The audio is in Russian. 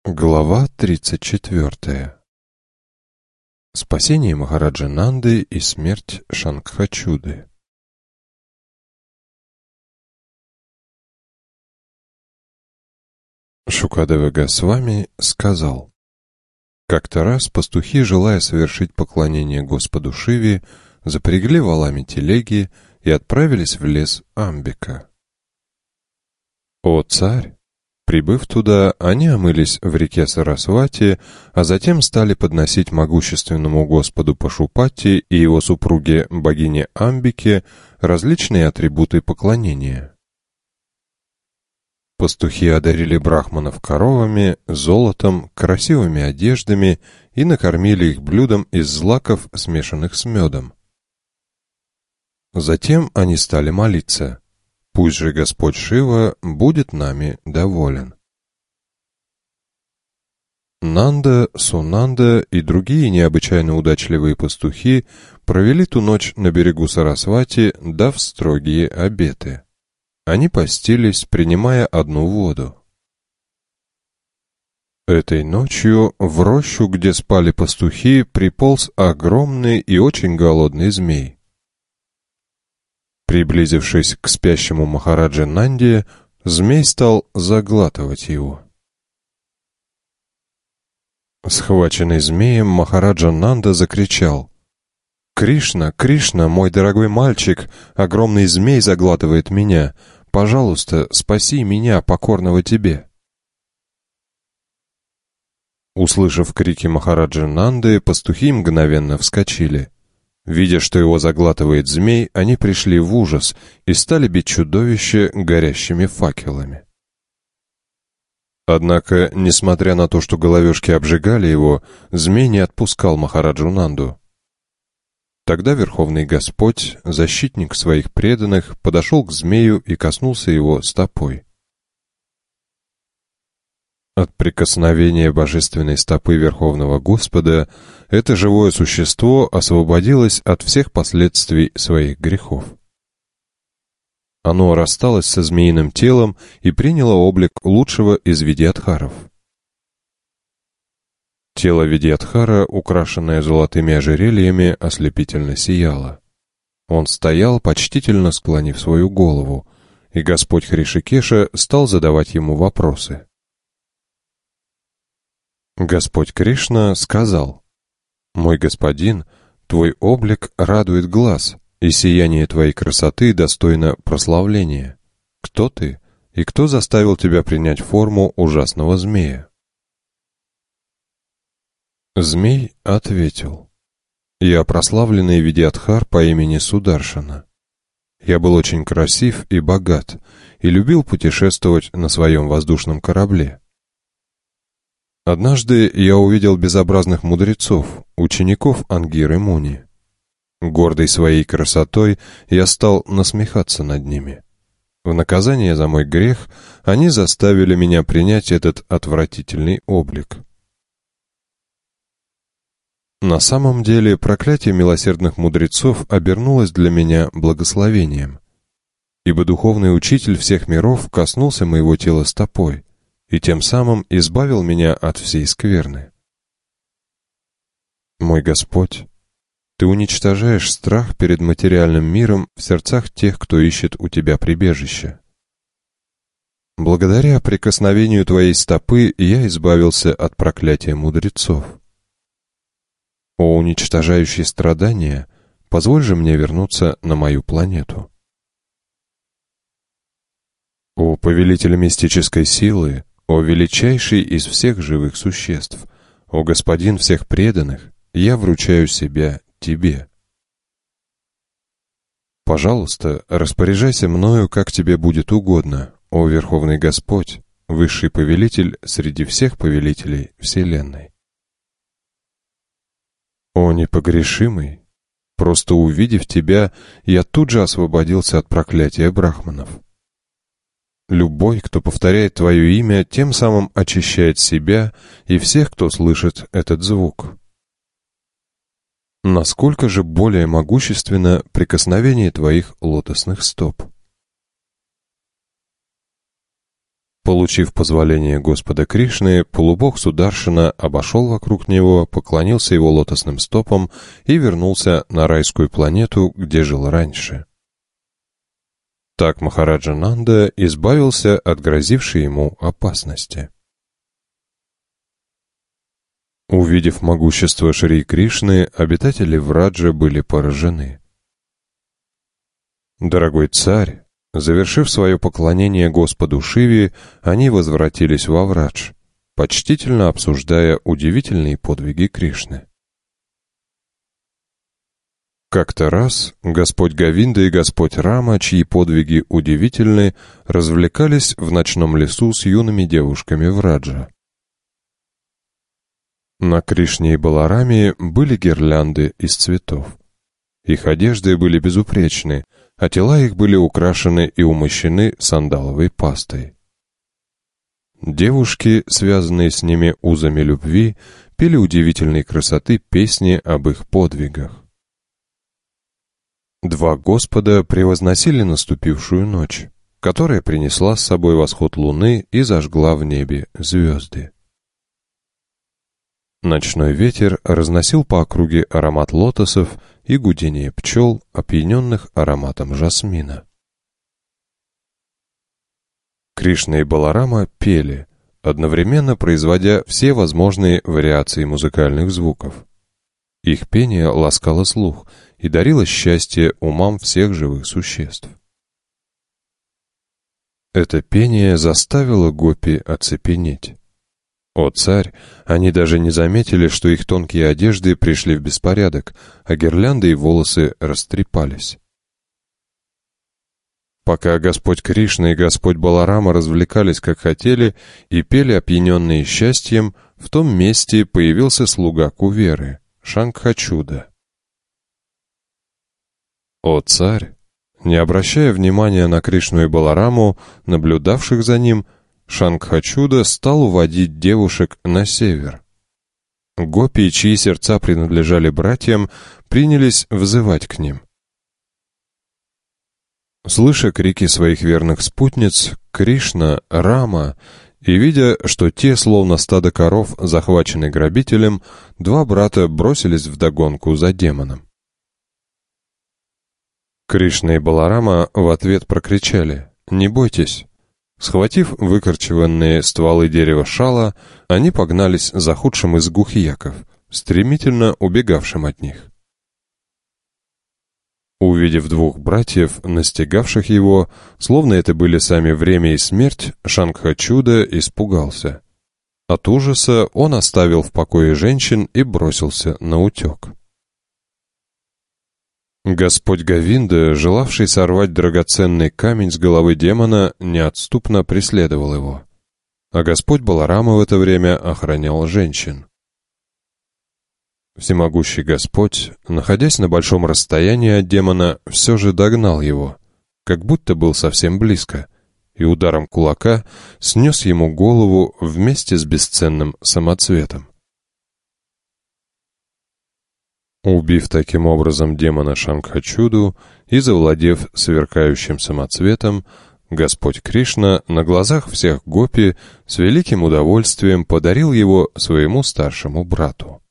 Глава 34. Спасение Махараджи Нанды и смерть Шанкхачуды. Шукадева Госвами сказал: как-то раз пастухи, желая совершить поклонение Господу Шиве, запрягли волами телеги и отправились в лес Амбика. «О царь!» Прибыв туда, они омылись в реке Сарасвати, а затем стали подносить могущественному Господу Пашупати и его супруге богине Амбике различные атрибуты поклонения. Пастухи одарили брахманов коровами, золотом, красивыми одеждами и накормили их блюдом из злаков, смешанных с медом. Затем они стали молиться: «Пусть же Господь Шива будет нами доволен». Нанда, Сунанда и другие необычайно удачливые пастухи провели ту ночь на берегу Сарасвати, дав строгие обеты. Они постились, принимая одну воду. Этой ночью в рощу, где спали пастухи, приполз огромный и очень голодный змей. Приблизившись к спящему Махараджи Нанде, змей стал заглатывать его. Схваченный змеем, Махараджа Нанда закричал: «Кришна, Кришна, мой дорогой мальчик, огромный змей заглатывает меня. Пожалуйста, спаси меня, покорного тебе». Услышав крики Махараджи Нанды, пастухи мгновенно вскочили. Видя, что его заглатывает змей, они пришли в ужас и стали бить чудовище горящими факелами. Однако, несмотря на то, что головешки обжигали его, змей не отпускал Махараджу Нанду. Тогда Верховный Господь, защитник своих преданных, подошел к змею и коснулся его стопой. От прикосновения божественной стопы Верховного Господа это живое существо освободилось от всех последствий своих грехов. Оно рассталось со змеиным телом и приняло облик лучшего из видьядхаров. Тело видьядхара, украшенное золотыми ожерельями, ослепительно сияло. Он стоял, почтительно склонив свою голову, и Господь Хришикеша стал задавать ему вопросы. Господь Кришна сказал: «Мой господин, твой облик радует глаз, и сияние твоей красоты достойно прославления. Кто ты, и кто заставил тебя принять форму ужасного змея?» Змей ответил: «Я прославленный видьядхар по имени Сударшана. Я был очень красив и богат, и любил путешествовать на своем воздушном корабле. Однажды я увидел безобразных мудрецов, учеников Ангиры Муни. Гордый своей красотой, я стал насмехаться над ними. В наказание за мой грех они заставили меня принять этот отвратительный облик. На самом деле, проклятие милосердных мудрецов обернулось для меня благословением, ибо духовный учитель всех миров коснулся моего тела стопой и тем самым избавил меня от всей скверны. Мой Господь, Ты уничтожаешь страх перед материальным миром в сердцах тех, кто ищет у Тебя прибежище. Благодаря прикосновению Твоей стопы я избавился от проклятия мудрецов. О уничтожающий страдания, позволь же мне вернуться на мою планету. О повелитель мистической силы, о величайший из всех живых существ, о господин всех преданных, я вручаю себя Тебе. Пожалуйста, распоряжайся мною, как Тебе будет угодно, о Верховный Господь, высший повелитель среди всех повелителей Вселенной. О непогрешимый, просто увидев Тебя, я тут же освободился от проклятия брахманов. Любой, кто повторяет Твое имя, тем самым очищает себя и всех, кто слышит этот звук. Насколько же более могущественно прикосновение Твоих лотосных стоп? Получив позволение Господа Кришны, полубог Сударшана обошел вокруг него, поклонился его лотосным стопам и вернулся на райскую планету, где жил раньше. Так Махараджа Нанда избавился от грозившей ему опасности. Увидев могущество Шри Кришны, обитатели Враджа были поражены. «Дорогой царь, завершив свое поклонение Господу Шиве, они возвратились во Врадж, почтительно обсуждая удивительные подвиги Кришны. Как-то раз Господь Говинда и Господь Рама, чьи подвиги удивительны, развлекались в ночном лесу с юными девушками Враджа. На Кришне и Балараме были гирлянды из цветов. Их одежды были безупречны, а тела их были украшены и умощены сандаловой пастой. Девушки, связанные с ними узами любви, пели удивительной красоты песни об их подвигах. Два Господа превозносили наступившую ночь, которая принесла с собой восход луны и зажгла в небе звезды. Ночной ветер разносил по округе аромат лотосов и гудение пчел, опьяненных ароматом жасмина. Кришна и Баларама пели, одновременно производя все возможные вариации музыкальных звуков. Их пение ласкало слух и дарило счастье умам всех живых существ. Это пение заставило гопи оцепенеть. О царь, они даже не заметили, что их тонкие одежды пришли в беспорядок, а гирлянды и волосы растрепались. Пока Господь Кришна и Господь Баларама развлекались как хотели и пели опьяненные счастьем, в том месте появился слуга Куверы, Шанкхачуда. О царь, не обращая внимания на Кришну и Балараму, наблюдавших за ним, Шанкхачуда стал уводить девушек на север. Гопи, чьи сердца принадлежали братьям, принялись взывать к ним. Слыша крики своих верных спутниц, Кришна, Рама, и видя, что те, словно стадо коров, захвачены грабителем, два брата бросились вдогонку за демоном. Кришна и Баларама в ответ прокричали: «Не бойтесь!» Схватив выкорчеванные стволы дерева шала, они погнались за худшим из гухьяков, стремительно убегавшим от них. Увидев двух братьев, настигавших его, словно это были сами время и смерть, Шанкхачуда испугался. От ужаса он оставил в покое женщин и бросился на утек. Господь Говинда, желавший сорвать драгоценный камень с головы демона, неотступно преследовал его, а Господь Баларама в это время охранял женщин. Всемогущий Господь, находясь на большом расстоянии от демона, все же догнал его, как будто был совсем близко, и ударом кулака снес ему голову вместе с бесценным самоцветом. Убив таким образом демона Шанкхачуду и завладев сверкающим самоцветом, Господь Кришна на глазах всех гопи с великим удовольствием подарил его своему старшему брату.